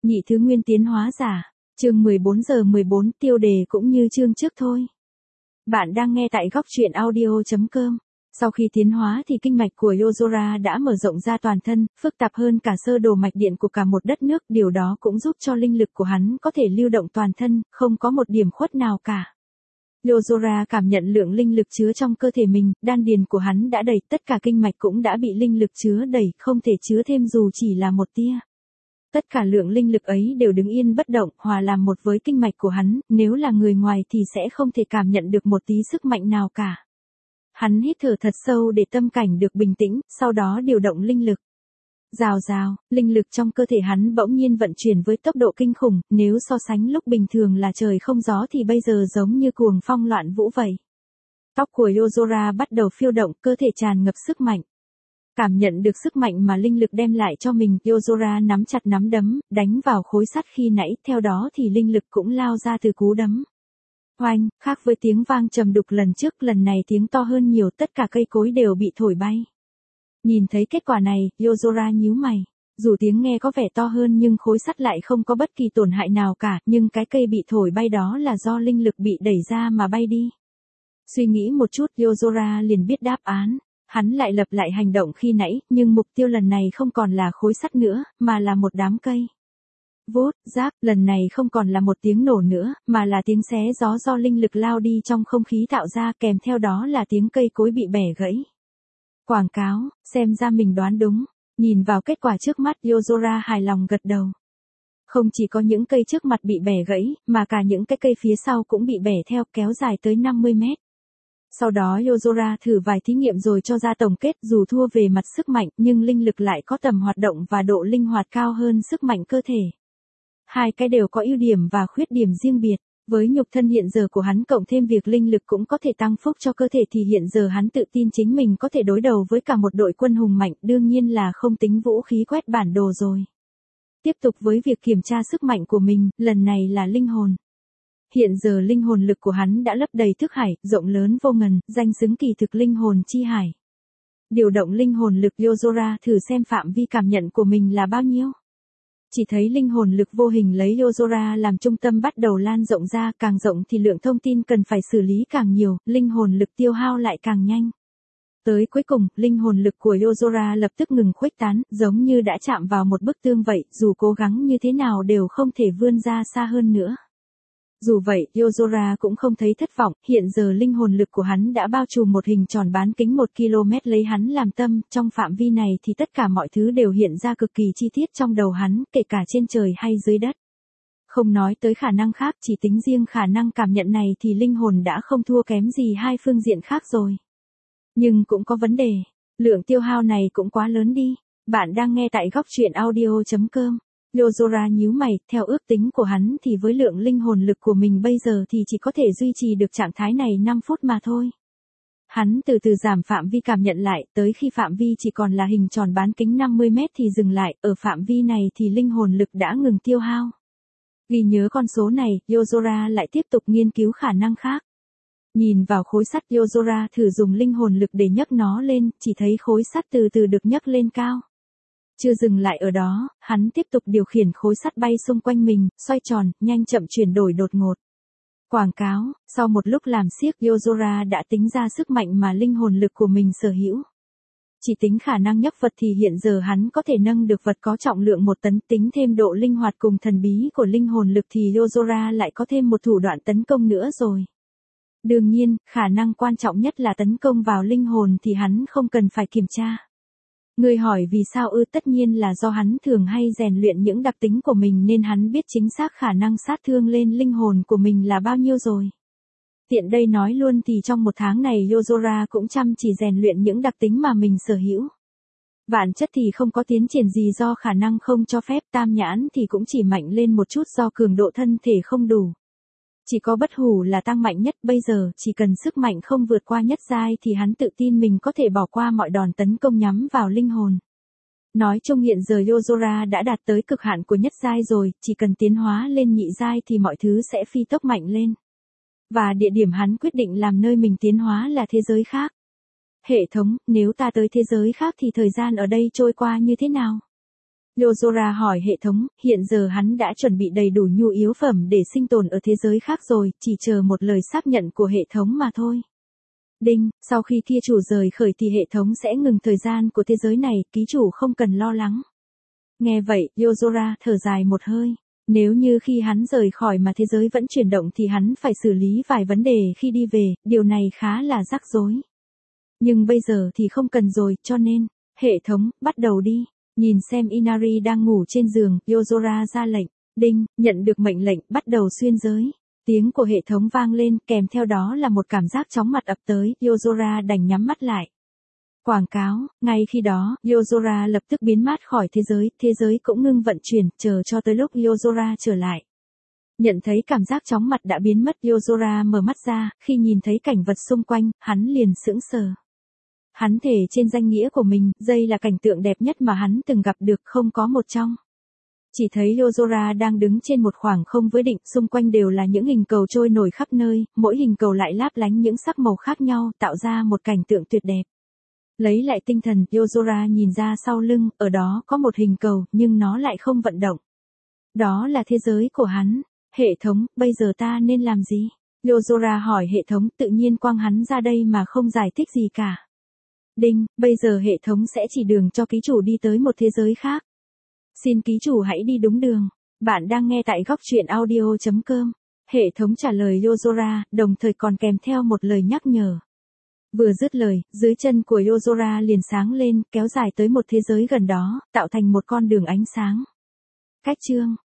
Nhị thứ nguyên tiến hóa giả. Chương 14 giờ 14 tiêu đề cũng như chương trước thôi. Bạn đang nghe tại góc truyện audio.com. Sau khi tiến hóa thì kinh mạch của Yozora đã mở rộng ra toàn thân, phức tạp hơn cả sơ đồ mạch điện của cả một đất nước. Điều đó cũng giúp cho linh lực của hắn có thể lưu động toàn thân, không có một điểm khuất nào cả. Yozora cảm nhận lượng linh lực chứa trong cơ thể mình, đan điền của hắn đã đầy, tất cả kinh mạch cũng đã bị linh lực chứa đầy, không thể chứa thêm dù chỉ là một tia. Tất cả lượng linh lực ấy đều đứng yên bất động, hòa làm một với kinh mạch của hắn, nếu là người ngoài thì sẽ không thể cảm nhận được một tí sức mạnh nào cả. Hắn hít thở thật sâu để tâm cảnh được bình tĩnh, sau đó điều động linh lực. Rào rào, linh lực trong cơ thể hắn bỗng nhiên vận chuyển với tốc độ kinh khủng, nếu so sánh lúc bình thường là trời không gió thì bây giờ giống như cuồng phong loạn vũ vậy. Tóc của Yozora bắt đầu phiêu động, cơ thể tràn ngập sức mạnh. Cảm nhận được sức mạnh mà linh lực đem lại cho mình, Yozora nắm chặt nắm đấm, đánh vào khối sắt khi nãy, theo đó thì linh lực cũng lao ra từ cú đấm. Oanh, khác với tiếng vang trầm đục lần trước, lần này tiếng to hơn nhiều, tất cả cây cối đều bị thổi bay. Nhìn thấy kết quả này, Yozora nhíu mày. Dù tiếng nghe có vẻ to hơn nhưng khối sắt lại không có bất kỳ tổn hại nào cả, nhưng cái cây bị thổi bay đó là do linh lực bị đẩy ra mà bay đi. Suy nghĩ một chút, Yozora liền biết đáp án. Hắn lại lặp lại hành động khi nãy, nhưng mục tiêu lần này không còn là khối sắt nữa, mà là một đám cây. Vốt, giáp, lần này không còn là một tiếng nổ nữa, mà là tiếng xé gió do linh lực lao đi trong không khí tạo ra, kèm theo đó là tiếng cây cối bị bẻ gãy. Quảng cáo, xem ra mình đoán đúng. Nhìn vào kết quả trước mắt, Yozora hài lòng gật đầu. Không chỉ có những cây trước mặt bị bẻ gãy, mà cả những cái cây phía sau cũng bị bẻ theo, kéo dài tới 50 mét. Sau đó Yozora thử vài thí nghiệm rồi cho ra tổng kết, dù thua về mặt sức mạnh nhưng linh lực lại có tầm hoạt động và độ linh hoạt cao hơn sức mạnh cơ thể. Hai cái đều có ưu điểm và khuyết điểm riêng biệt. Với nhục thân hiện giờ của hắn cộng thêm việc linh lực cũng có thể tăng phúc cho cơ thể thì hiện giờ hắn tự tin chính mình có thể đối đầu với cả một đội quân hùng mạnh, đương nhiên là không tính vũ khí quét bản đồ rồi. Tiếp tục với việc kiểm tra sức mạnh của mình, lần này là linh hồn. Hiện giờ linh hồn lực của hắn đã lấp đầy thức hải, rộng lớn vô ngần, danh xứng kỳ thực linh hồn chi hải. Điều động linh hồn lực, Yozora thử xem phạm vi cảm nhận của mình là bao nhiêu. Chỉ thấy linh hồn lực vô hình lấy Yozora làm trung tâm bắt đầu lan rộng ra, càng rộng thì lượng thông tin cần phải xử lý càng nhiều, linh hồn lực tiêu hao lại càng nhanh. Tới cuối cùng, linh hồn lực của Yozora lập tức ngừng khuếch tán, giống như đã chạm vào một bức tường vậy, dù cố gắng như thế nào đều không thể vươn ra xa hơn nữa. Dù vậy, Yozora cũng không thấy thất vọng, hiện giờ linh hồn lực của hắn đã bao trùm một hình tròn bán kính 1 km lấy hắn làm tâm, trong phạm vi này thì tất cả mọi thứ đều hiện ra cực kỳ chi tiết trong đầu hắn, kể cả trên trời hay dưới đất. Không nói tới khả năng khác, chỉ tính riêng khả năng cảm nhận này thì linh hồn đã không thua kém gì hai phương diện khác rồi. Nhưng cũng có vấn đề, lượng tiêu hao này cũng quá lớn đi. Bạn đang nghe tại góc truyện audio.com. Yozora nhíu mày, theo ước tính của hắn thì với lượng linh hồn lực của mình bây giờ thì chỉ có thể duy trì được trạng thái này 5 phút mà thôi. Hắn từ từ giảm phạm vi cảm nhận lại, tới khi phạm vi chỉ còn là hình tròn bán kính 50 mét thì dừng lại, ở phạm vi này thì linh hồn lực đã ngừng tiêu hao. Ghi nhớ con số này, Yozora lại tiếp tục nghiên cứu khả năng khác. Nhìn vào khối sắt, Yozora thử dùng linh hồn lực để nhấc nó lên, chỉ thấy khối sắt từ từ được nhấc lên cao. Chưa dừng lại ở đó, hắn tiếp tục điều khiển khối sắt bay xung quanh mình, xoay tròn, nhanh chậm chuyển đổi đột ngột. Quảng cáo, sau một lúc làm xiếc, Yozora đã tính ra sức mạnh mà linh hồn lực của mình sở hữu. Chỉ tính khả năng nhấc vật thì hiện giờ hắn có thể nâng được vật có trọng lượng 1 tấn, tính thêm độ linh hoạt cùng thần bí của linh hồn lực thì Yozora lại có thêm một thủ đoạn tấn công nữa rồi. Đương nhiên, khả năng quan trọng nhất là tấn công vào linh hồn thì hắn không cần phải kiểm tra. Người hỏi vì sao tất nhiên là do hắn thường hay rèn luyện những đặc tính của mình nên hắn biết chính xác khả năng sát thương lên linh hồn của mình là bao nhiêu rồi. Tiện đây nói luôn thì trong 1 tháng này Yozora cũng chăm chỉ rèn luyện những đặc tính mà mình sở hữu. Bản chất thì không có tiến triển gì do khả năng không cho phép, tam nhãn thì cũng chỉ mạnh lên một chút do cường độ thân thể không đủ. Chỉ có bất hủ là tăng mạnh nhất, bây giờ chỉ cần sức mạnh không vượt qua nhất giai thì hắn tự tin mình có thể bỏ qua mọi đòn tấn công nhắm vào linh hồn. Nói chung hiện giờ Yozora đã đạt tới cực hạn của nhất giai rồi, chỉ cần tiến hóa lên nhị giai thì mọi thứ sẽ phi tốc mạnh lên. Và địa điểm hắn quyết định làm nơi mình tiến hóa là thế giới khác. Hệ thống, nếu ta tới thế giới khác thì thời gian ở đây trôi qua như thế nào? Yozora hỏi hệ thống, hiện giờ hắn đã chuẩn bị đầy đủ nhu yếu phẩm để sinh tồn ở thế giới khác rồi, chỉ chờ một lời xác nhận của hệ thống mà thôi. Đinh, sau khi kia chủ rời khởi thì hệ thống sẽ ngừng thời gian của thế giới này, ký chủ không cần lo lắng. Nghe vậy, Yozora thở dài một hơi. Nếu như khi hắn rời khỏi mà thế giới vẫn chuyển động thì hắn phải xử lý vài vấn đề khi đi về, điều này khá là rắc rối. Nhưng bây giờ thì không cần rồi, cho nên, hệ thống, bắt đầu đi. Nhìn xem Inari đang ngủ trên giường, Yozora ra lệnh. Đinh, nhận được mệnh lệnh, bắt đầu xuyên giới. Tiếng của hệ thống vang lên, kèm theo đó là một cảm giác chóng mặt ập tới, Yozora đành nhắm mắt lại. Quảng cáo, ngay khi đó, Yozora lập tức biến mất khỏi thế giới cũng ngưng vận chuyển, chờ cho tới lúc Yozora trở lại. Nhận thấy cảm giác chóng mặt đã biến mất, Yozora mở mắt ra, khi nhìn thấy cảnh vật xung quanh, hắn liền sững sờ. Hắn thề trên danh nghĩa của mình, đây là cảnh tượng đẹp nhất mà hắn từng gặp được, không có một trong. Chỉ thấy Yozora đang đứng trên một khoảng không với định, xung quanh đều là những hình cầu trôi nổi khắp nơi, mỗi hình cầu lại láp lánh những sắc màu khác nhau, tạo ra một cảnh tượng tuyệt đẹp. Lấy lại tinh thần, Yozora nhìn ra sau lưng, ở đó có một hình cầu, nhưng nó lại không vận động. Đó là thế giới của hắn. Hệ thống, bây giờ ta nên làm gì? Yozora hỏi hệ thống, tự nhiên quăng hắn ra đây mà không giải thích gì cả. Đinh, bây giờ hệ thống sẽ chỉ đường cho ký chủ đi tới một thế giới khác. Xin ký chủ hãy đi đúng đường. Bạn đang nghe tại góc truyện audio.com. Hệ thống trả lời Yozora, đồng thời còn kèm theo một lời nhắc nhở. Vừa dứt lời, dưới chân của Yozora liền sáng lên, kéo dài tới một thế giới gần đó, tạo thành một con đường ánh sáng. Cách chương